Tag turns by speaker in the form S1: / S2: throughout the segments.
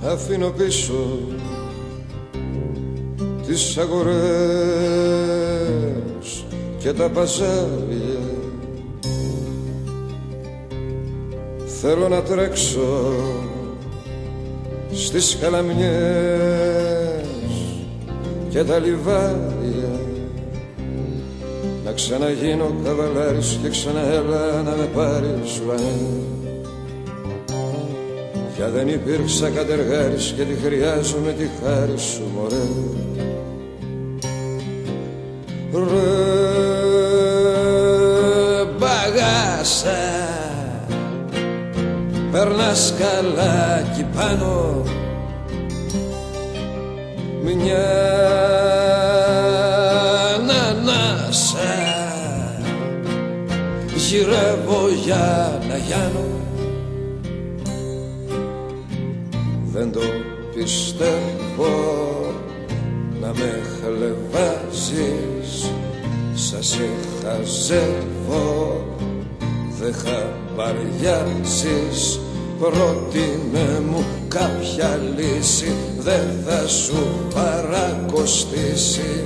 S1: Αφήνω πίσω τις αγορές και τα παζάρια. Θέλω να τρέξω στις καλαμιές και τα λιβάδια, να ξαναγίνω καβαλάρης και ξαναέλα να με πάρεις ουρανέ. Πια δεν υπήρξα κατεργάρης και τη χρειάζομαι τη χάρη σου, μωρέ. Ρε μπαγάσα, περνάς καλά κι πάνω μια ανάσα, γυρεύω για να γιάνω. Δεν το πιστεύω να με χλεβάζεις, σαν σε χαζεύω, δεν χαμπαριάζεις. Πρότεινε μου κάποια λύση, δεν θα σου παρακοστήσει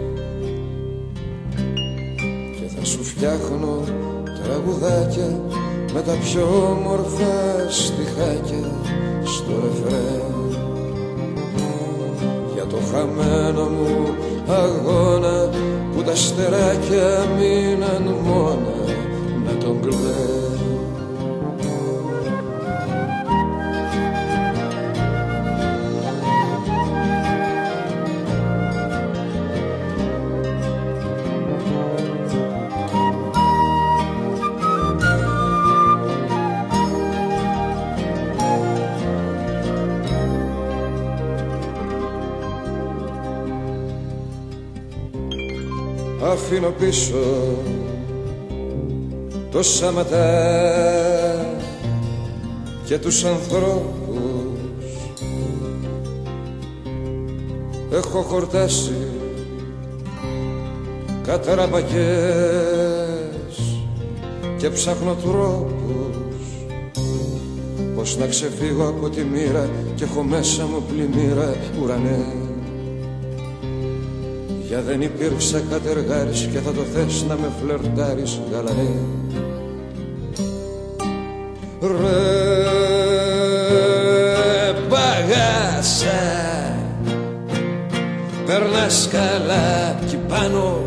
S1: και θα σου φτιάχνω τραγουδάκια με τα πιο όμορφα στιχάκια στο ρεφρέν. Για το χαμένο μου αγώνα που τα στεράκια μείναν μόνα να τον κλαίγουν. Αφήνω πίσω το σαματά και τους ανθρώπους. Έχω χορτάσει καταραπακές και ψάχνω τρόπους πως να ξεφύγω από τη μοίρα κι έχω μέσα μου πλημμύρα, ουρανέ. Για δεν υπήρξα κατεργάρης και θα το θες να με φλερτάρεις, γαλανέ. Ρε μπαγάσα, περνάς καλά κι πάνω,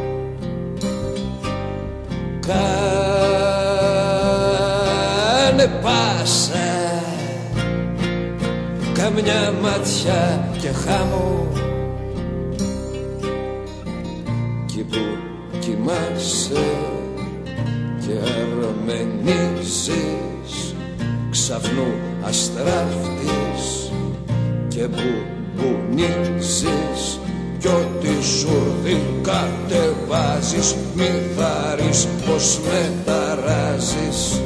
S1: κάνε πάσα, καμιά ματιά και χάμω. Κι που κοιμάσαι και αρμενίζεις, ξαφνού αστράφτης και μπουνίζεις, κι ό,τι σουρδί κατεβάζεις μη θαρρείς πως με ταράζεις.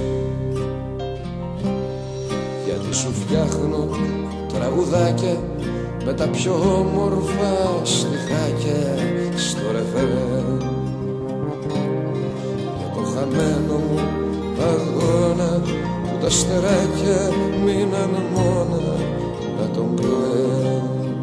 S1: Γιατί σου φτιάχνω τραγουδάκια με τα πιο όμορφα στιχάκια στο ρεφρέν. Για το χαμένο μου αγώνα που τα στεράκια μείναν μόνα να τον κλαίν.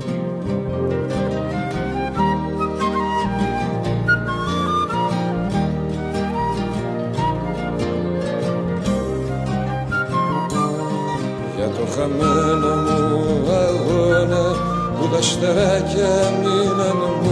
S1: Για το χαμένο μου αγώνα που τα στεράκια μείναν μόνα